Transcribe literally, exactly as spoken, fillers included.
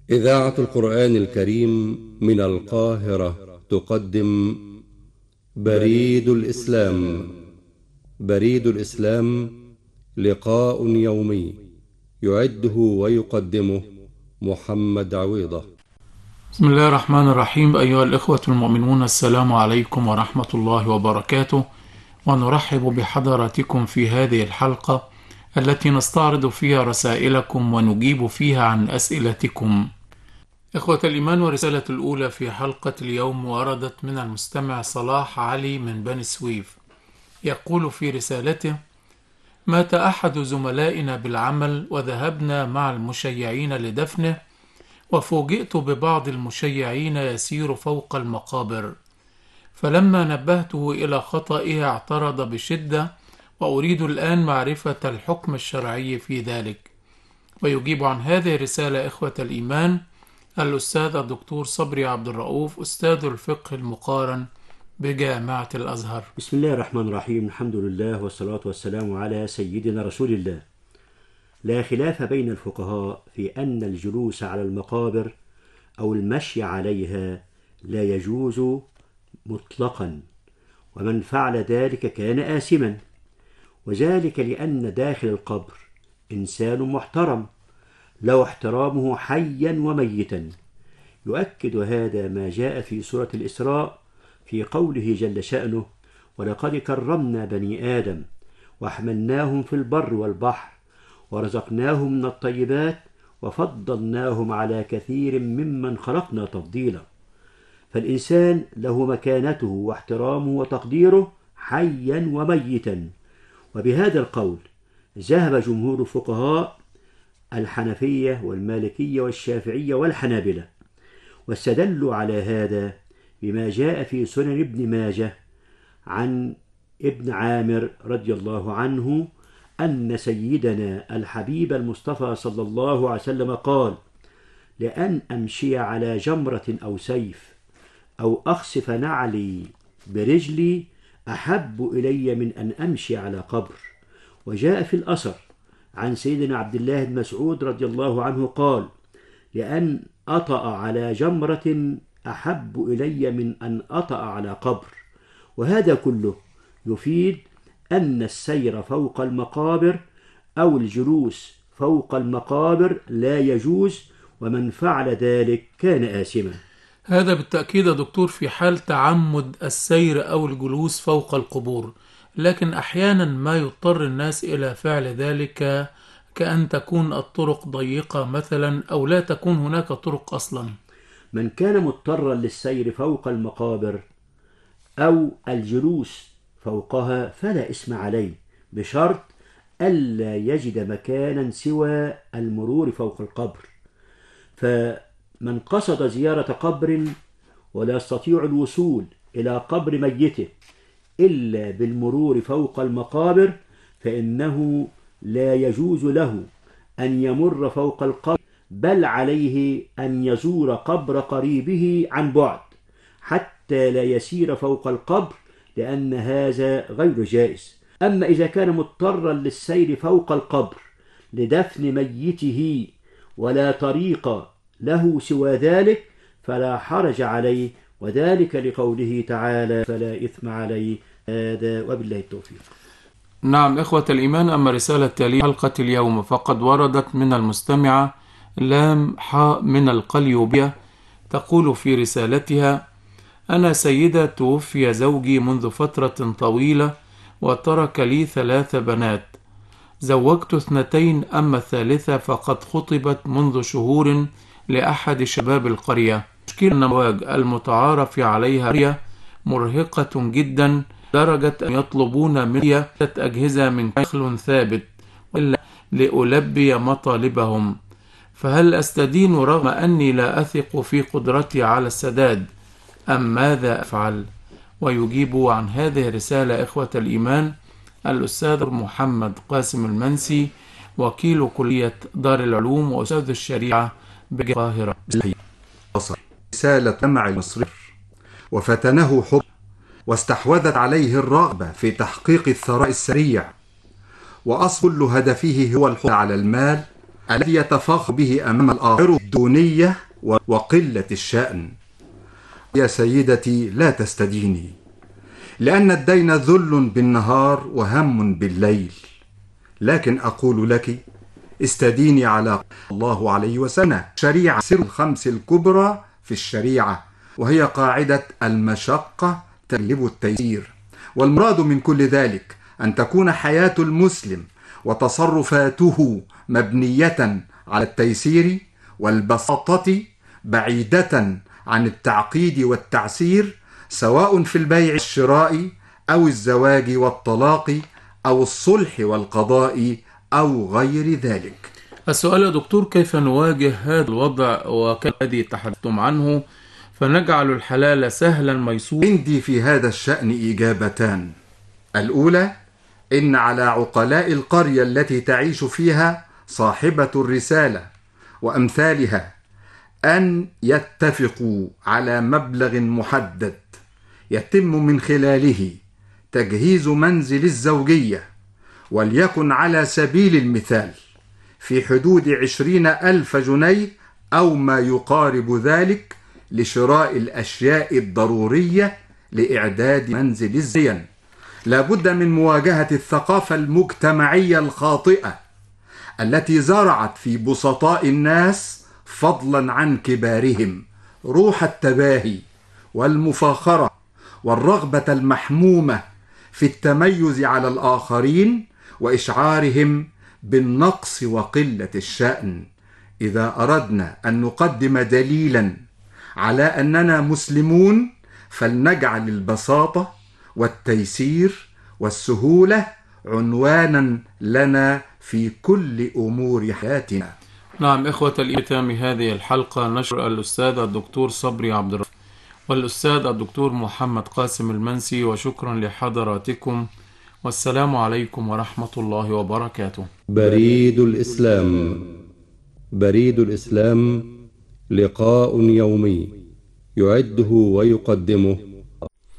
إذاعة القرآن الكريم من القاهرة تقدم بريد الإسلام. بريد الإسلام لقاء يومي يعده ويقدمه محمد عويضة. بسم الله الرحمن الرحيم. أيها الإخوة المؤمنون، السلام عليكم ورحمة الله وبركاته، ونرحب بحضراتكم في هذه الحلقة التي نستعرض فيها رسائلكم ونجيب فيها عن أسئلتكم. إخوة الإيمان، ورسالة الأولى في حلقة اليوم وردت من المستمع صلاح علي من بني سويف. يقول في رسالته: مات أحد زملائنا بالعمل وذهبنا مع المشيعين لدفنه، وفوجئت ببعض المشيعين يسير فوق المقابر، فلما نبهته إلى خطئه اعترض بشدة، وأريد الآن معرفة الحكم الشرعي في ذلك. ويجيب عن هذه الرسالة إخوة الإيمان الأستاذ الدكتور صبري عبد الرؤوف، أستاذ الفقه المقارن بجامعة الأزهر. بسم الله الرحمن الرحيم. الحمد لله والصلاة والسلام على سيدنا رسول الله. لا خلاف بين الفقهاء في أن الجلوس على المقابر أو المشي عليها لا يجوز مطلقا، ومن فعل ذلك كان آثما، وذلك لأن داخل القبر إنسان محترم له احترامه حيا وميتا. يؤكد هذا ما جاء في سورة الإسراء في قوله جل شأنه: ولقد كرمنا بني آدم وحملناهم في البر والبحر ورزقناهم من الطيبات وفضلناهم على كثير ممن خلقنا تفضيلا. فالإنسان له مكانته واحترامه وتقديره حيا وميتا. وبهذا القول ذهب جمهور الفقهاء الحنفية والمالكية والشافعية والحنابلة، واستدلوا على هذا بما جاء في سنن ابن ماجه عن ابن عامر رضي الله عنه أن سيدنا الحبيب المصطفى صلى الله عليه وسلم قال: لأن أمشي على جمرة أو سيف أو أخسف نعلي برجلي أحب إلي من أن أمشي على قبر. وجاء في الأثر عن سيدنا عبد الله بن مسعود رضي الله عنه قال: لأن أطأ على جمرة أحب إلي من أن أطأ على قبر. وهذا كله يفيد أن السير فوق المقابر أو الجلوس فوق المقابر لا يجوز، ومن فعل ذلك كان آثما. هذا بالتأكيد يا دكتور في حال تعمد السير أو الجلوس فوق القبور، لكن أحيانا ما يضطر الناس إلى فعل ذلك، كأن تكون الطرق ضيقة مثلا أو لا تكون هناك طرق أصلا. من كان مضطرا للسير فوق المقابر أو الجلوس فوقها فلا إثم عليه، بشرط ألا يجد مكانا سوى المرور فوق القبر. فمن قصد زيارة قبر ولا يستطيع الوصول إلى قبر ميته إلا بالمرور فوق المقابر فإنه لا يجوز له أن يمر فوق القبر، بل عليه أن يزور قبر قريبه عن بعد حتى لا يسير فوق القبر، لأن هذا غير جائز. أما إذا كان مضطرا للسير فوق القبر لدفن ميته ولا طريق له سوى ذلك فلا حرج عليه، وذلك لقوله تعالى: فلا إثم عليه. هذا وبالله التوفيق. نعم إخوة الإيمان، أما رسالة تالية حلقة اليوم فقد وردت من المستمعة لام حاء من القليوبية. تقول في رسالتها: أنا سيدة توفي زوجي منذ فترة طويلة وترك لي ثلاث بنات، زوجت اثنتين، أما الثالثة فقد خطبت منذ شهور لأحد شباب القرية. مشكلة الزواج المتعارف عليها مرهقة جدا لدرجة أن يطلبون مني أجهزة من دخل ثابت إلا لألبي مطالبهم، فهل أستدين رغم أني لا أثق في قدرتي على السداد أم ماذا أفعل؟ ويجيب عن هذه الرسالة إخوة الإيمان الأستاذ محمد قاسم المنسي، وكيل كلية دار العلوم وأستاذ الشريعة بالقاهرة. رسالة مع المصري وفتنه حب واستحوذت عليه الرغبة في تحقيق الثراء السريع، وأصل كل هدفه هو الحصول على المال الذي يتفاخر به أمام الآخر الدونية وقلة الشأن. يا سيدتي لا تستديني، لأن الدين ذل بالنهار وهم بالليل، لكن أقول لك استديني على الله عليه وسلم شريعة سر الخمس الكبرى في الشريعة، وهي قاعدة المشقة تجلب التيسير. والمراد من كل ذلك أن تكون حياة المسلم وتصرفاته مبنية على التيسير والبساطة، بعيدة عن التعقيد والتعسير، سواء في البيع والشراء أو الزواج والطلاق أو الصلح والقضاء أو غير ذلك. السؤال يا دكتور، كيف نواجه هذا الوضع وكالذي تحدثتم عنه فنجعل الحلال سهلا ميسورا؟ عندي في هذا الشأن إجابتان. الأولى، إن على عقلاء القرية التي تعيش فيها صاحبة الرسالة وأمثالها أن يتفقوا على مبلغ محدد يتم من خلاله تجهيز منزل الزوجية، وليكن على سبيل المثال في حدود عشرين ألف جنيه أو ما يقارب ذلك لشراء الأشياء الضرورية لإعداد منزل الزين. لا بد من مواجهة الثقافة المجتمعية الخاطئة التي زرعت في بسطاء الناس فضلا عن كبارهم روح التباهي والمفاخرة والرغبة المحمومة في التميز على الآخرين وإشعارهم بالنقص وقلة الشأن. إذا أردنا أن نقدم دليلا على أننا مسلمون فلنجعل البساطة والتيسير والسهولة عنوانا لنا في كل أمور حياتنا. نعم إخوة الإيمان، هذه الحلقة نشر الأستاذ الدكتور صبري عبد الرحمن والأستاذ الدكتور محمد قاسم المنسي، وشكرا لحضراتكم، والسلام عليكم ورحمة الله وبركاته. بريد الإسلام. بريد الإسلام لقاء يومي يعده ويقدمه